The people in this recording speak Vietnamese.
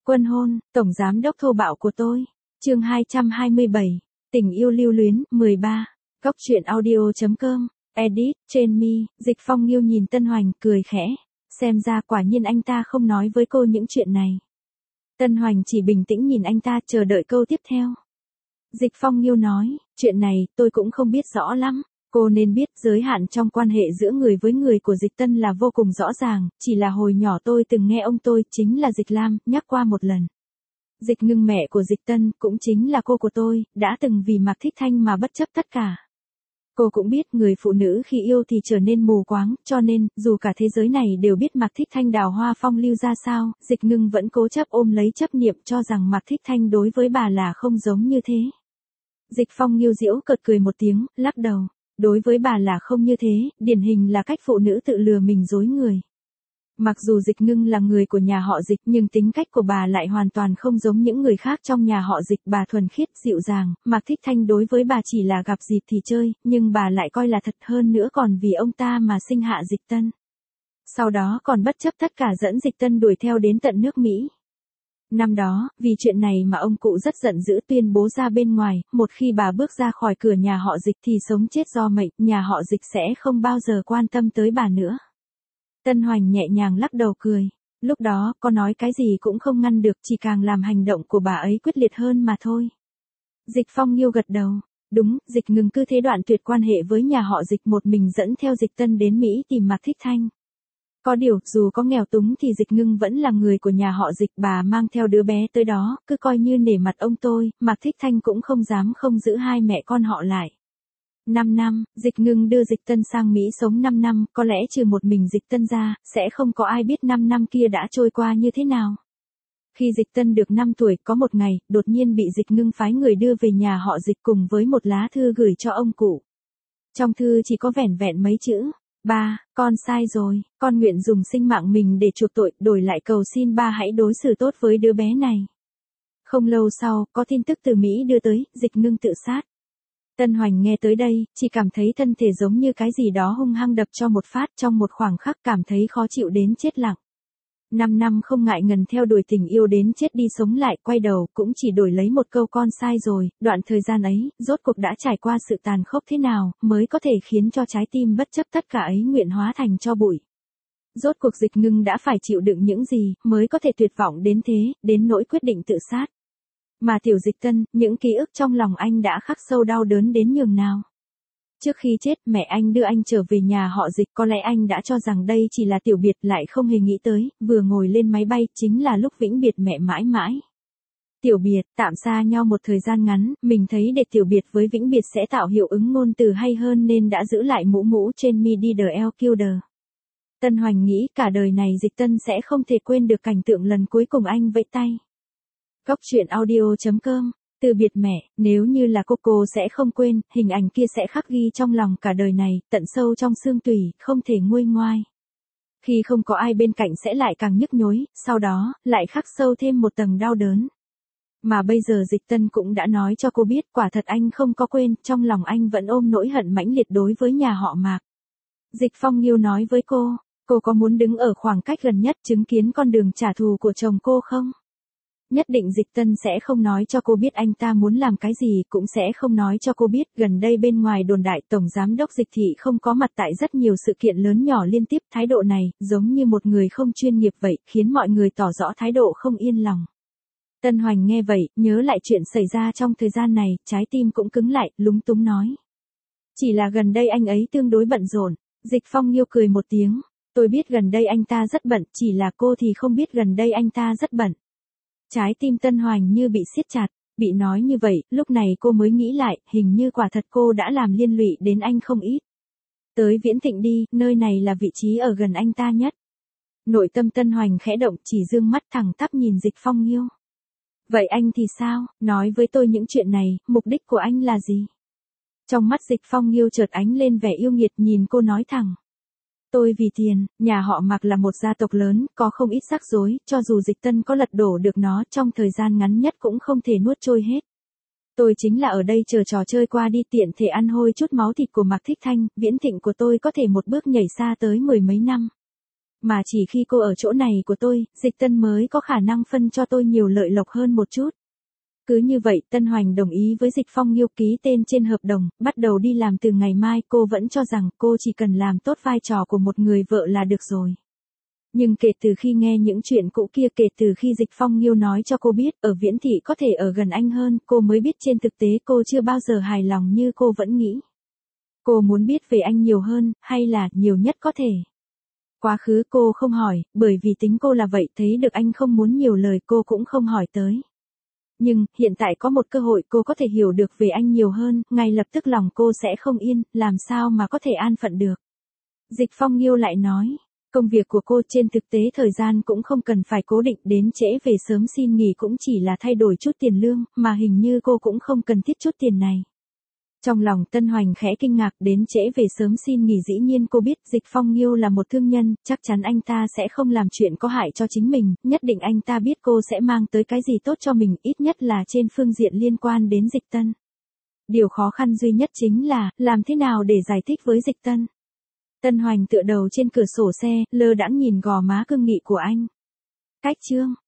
Quân hôn, tổng giám đốc thô bạo của tôi. Chương 227. Tình yêu lưu luyến, 13. Góc truyện audio.com. Edit, trên mi, Dịch Phong Nghiêu nhìn Tân Hoành, cười khẽ. Xem ra quả nhiên anh ta không nói với cô những chuyện này. Tân Hoành chỉ bình tĩnh nhìn anh ta chờ đợi câu tiếp theo. Dịch Phong Nghiêu nói, chuyện này tôi cũng không biết rõ lắm. Cô nên biết giới hạn trong quan hệ giữa người với người của Dịch Tân là vô cùng rõ ràng, chỉ là hồi nhỏ tôi từng nghe ông tôi, chính là Dịch Lam, nhắc qua một lần. Dịch Ngưng mẹ của Dịch Tân, cũng chính là cô của tôi, đã từng vì Mạc Thích Thanh mà bất chấp tất cả. Cô cũng biết người phụ nữ khi yêu thì trở nên mù quáng, cho nên, dù cả thế giới này đều biết Mạc Thích Thanh đào hoa phong lưu ra sao, Dịch Ngưng vẫn cố chấp ôm lấy chấp niệm cho rằng Mạc Thích Thanh đối với bà là không giống như thế. Dịch Phong Nghiêu giễu cợt cười một tiếng, lắc đầu. Đối với bà là không như thế, điển hình là cách phụ nữ tự lừa mình dối người. Mặc dù Dịch Ngưng là người của nhà họ Dịch nhưng tính cách của bà lại hoàn toàn không giống những người khác trong nhà họ Dịch. Bà thuần khiết, dịu dàng, Mạc Thích Thanh đối với bà chỉ là gặp dịp thì chơi, nhưng bà lại coi là thật, hơn nữa còn vì ông ta mà sinh hạ Dịch Tân. Sau đó còn bất chấp tất cả dẫn Dịch Tân đuổi theo đến tận nước Mỹ. Năm đó, vì chuyện này mà ông cụ rất giận dữ tuyên bố ra bên ngoài, một khi bà bước ra khỏi cửa nhà họ Dịch thì sống chết do mệnh, nhà họ Dịch sẽ không bao giờ quan tâm tới bà nữa. Tân Hoành nhẹ nhàng lắc đầu cười. Lúc đó, có nói cái gì cũng không ngăn được, chỉ càng làm hành động của bà ấy quyết liệt hơn mà thôi. Dịch Phong Nghiêu gật đầu. Đúng, Dịch Ngưng cứ thế đoạn tuyệt quan hệ với nhà họ Dịch, một mình dẫn theo Dịch Tân đến Mỹ tìm Mạc Thích Thanh. Có điều, dù có nghèo túng thì Dịch Ngưng vẫn là người của nhà họ Dịch, bà mang theo đứa bé tới đó, cứ coi như nể mặt ông tôi, Mạc Thích Thanh cũng không dám không giữ hai mẹ con họ lại. 5 năm, Dịch Ngưng đưa Dịch Tân sang Mỹ sống 5 năm, có lẽ trừ một mình Dịch Tân ra, sẽ không có ai biết 5 năm kia đã trôi qua như thế nào. Khi Dịch Tân được 5 tuổi, có một ngày, đột nhiên bị Dịch Ngưng phái người đưa về nhà họ Dịch cùng với một lá thư gửi cho ông cụ. Trong thư chỉ có vẻn vẹn mấy chữ. Ba, con sai rồi, con nguyện dùng sinh mạng mình để chuộc tội, đổi lại cầu xin ba hãy đối xử tốt với đứa bé này. Không lâu sau, có tin tức từ Mỹ đưa tới, Dịch Ngưng tự sát. Tân Hoành nghe tới đây, chỉ cảm thấy thân thể giống như cái gì đó hung hăng đập cho một phát, trong một khoảng khắc cảm thấy khó chịu đến chết lặng. 5 năm không ngại ngần theo đuổi tình yêu đến chết đi sống lại, quay đầu cũng chỉ đổi lấy một câu con sai rồi. Đoạn thời gian ấy, rốt cuộc đã trải qua sự tàn khốc thế nào, mới có thể khiến cho trái tim bất chấp tất cả ấy nguyện hóa thành tro bụi. Rốt cuộc Dịch Ngưng đã phải chịu đựng những gì, mới có thể tuyệt vọng đến thế, đến nỗi quyết định tự sát. Mà tiểu Dịch Tân, những ký ức trong lòng anh đã khắc sâu đau đớn đến nhường nào. Trước khi chết, mẹ anh đưa anh trở về nhà họ Dịch, có lẽ anh đã cho rằng đây chỉ là tiểu biệt, lại không hề nghĩ tới, vừa ngồi lên máy bay, chính là lúc vĩnh biệt mẹ mãi mãi. Tiểu biệt, tạm xa nhau một thời gian ngắn, mình thấy để tiểu biệt với vĩnh biệt sẽ tạo hiệu ứng ngôn từ hay hơn nên đã giữ lại mũ trên mi đi the El Killer. Tân Hoành nghĩ cả đời này Dịch Tân sẽ không thể quên được cảnh tượng lần cuối cùng anh vẫy tay. Góc truyện audio.com. Từ biệt mẹ, nếu như là cô sẽ không quên, hình ảnh kia sẽ khắc ghi trong lòng cả đời này, tận sâu trong xương tủy, không thể nguôi ngoai. Khi không có ai bên cạnh sẽ lại càng nhức nhối, sau đó, lại khắc sâu thêm một tầng đau đớn. Mà bây giờ Dịch Tân cũng đã nói cho cô biết, quả thật anh không có quên, trong lòng anh vẫn ôm nỗi hận mãnh liệt đối với nhà họ Mạc. Dịch Phong Nghiêu nói với cô có muốn đứng ở khoảng cách gần nhất chứng kiến con đường trả thù của chồng cô không? Nhất định Dịch Tân sẽ không nói cho cô biết anh ta muốn làm cái gì, cũng sẽ không nói cho cô biết gần đây bên ngoài đồn đại tổng giám đốc Dịch thị không có mặt tại rất nhiều sự kiện lớn nhỏ liên tiếp. Thái độ này, giống như một người không chuyên nghiệp vậy, khiến mọi người tỏ rõ thái độ không yên lòng. Tân Hoành nghe vậy, nhớ lại chuyện xảy ra trong thời gian này, trái tim cũng cứng lại, lúng túng nói. Chỉ là gần đây anh ấy tương đối bận rộn. Dịch Phong Nghiêu cười một tiếng. Tôi biết gần đây anh ta rất bận, chỉ là cô thì không biết gần đây anh ta rất bận. Trái tim Tân Hoành như bị siết chặt, bị nói như vậy, lúc này cô mới nghĩ lại, hình như quả thật cô đã làm liên lụy đến anh không ít. Tới Viễn Thịnh đi, nơi này là vị trí ở gần anh ta nhất. Nội tâm Tân Hoành khẽ động, chỉ dương mắt thẳng tắp nhìn Dịch Phong Nghiêu. Vậy anh thì sao, nói với tôi những chuyện này, mục đích của anh là gì? Trong mắt Dịch Phong Nghiêu chợt ánh lên vẻ yêu nghiệt, nhìn cô nói thẳng. Tôi vì tiền, nhà họ Mạc là một gia tộc lớn, có không ít rắc rối, cho dù Dịch Tân có lật đổ được nó trong thời gian ngắn nhất cũng không thể nuốt trôi hết. Tôi chính là ở đây chờ trò chơi qua đi, tiện thể ăn hôi chút máu thịt của Mạc Thích Thanh, Viễn Thịnh của tôi có thể một bước nhảy xa tới 10 mấy năm. Mà chỉ khi cô ở chỗ này của tôi, Dịch Tân mới có khả năng phân cho tôi nhiều lợi lộc hơn một chút. Cứ như vậy Tân Hoành đồng ý với Dịch Phong Nghiêu ký tên trên hợp đồng, bắt đầu đi làm từ ngày mai. Cô vẫn cho rằng cô chỉ cần làm tốt vai trò của một người vợ là được rồi. Nhưng kể từ khi nghe những chuyện cũ kia, kể từ khi Dịch Phong Nghiêu nói cho cô biết ở Viễn Thị có thể ở gần anh hơn, cô mới biết trên thực tế cô chưa bao giờ hài lòng như cô vẫn nghĩ. Cô muốn biết về anh nhiều hơn, hay là nhiều nhất có thể. Quá khứ cô không hỏi, bởi vì tính cô là vậy, thấy được anh không muốn nhiều lời cô cũng không hỏi tới. Nhưng, hiện tại có một cơ hội cô có thể hiểu được về anh nhiều hơn, ngay lập tức lòng cô sẽ không yên, làm sao mà có thể an phận được. Dịch Phong Nghiêu lại nói, công việc của cô trên thực tế thời gian cũng không cần phải cố định, đến trễ về sớm xin nghỉ cũng chỉ là thay đổi chút tiền lương, mà hình như cô cũng không cần thiết chút tiền này. Trong lòng Tân Hoành khẽ kinh ngạc, đến trễ về sớm xin nghỉ, dĩ nhiên cô biết Dịch Phong Nghiêu là một thương nhân, chắc chắn anh ta sẽ không làm chuyện có hại cho chính mình, nhất định anh ta biết cô sẽ mang tới cái gì tốt cho mình, ít nhất là trên phương diện liên quan đến Dịch Tân. Điều khó khăn duy nhất chính là, làm thế nào để giải thích với Dịch Tân. Tân Hoành tựa đầu trên cửa sổ xe, lơ đãng nhìn gò má cương nghị của anh. Cách chương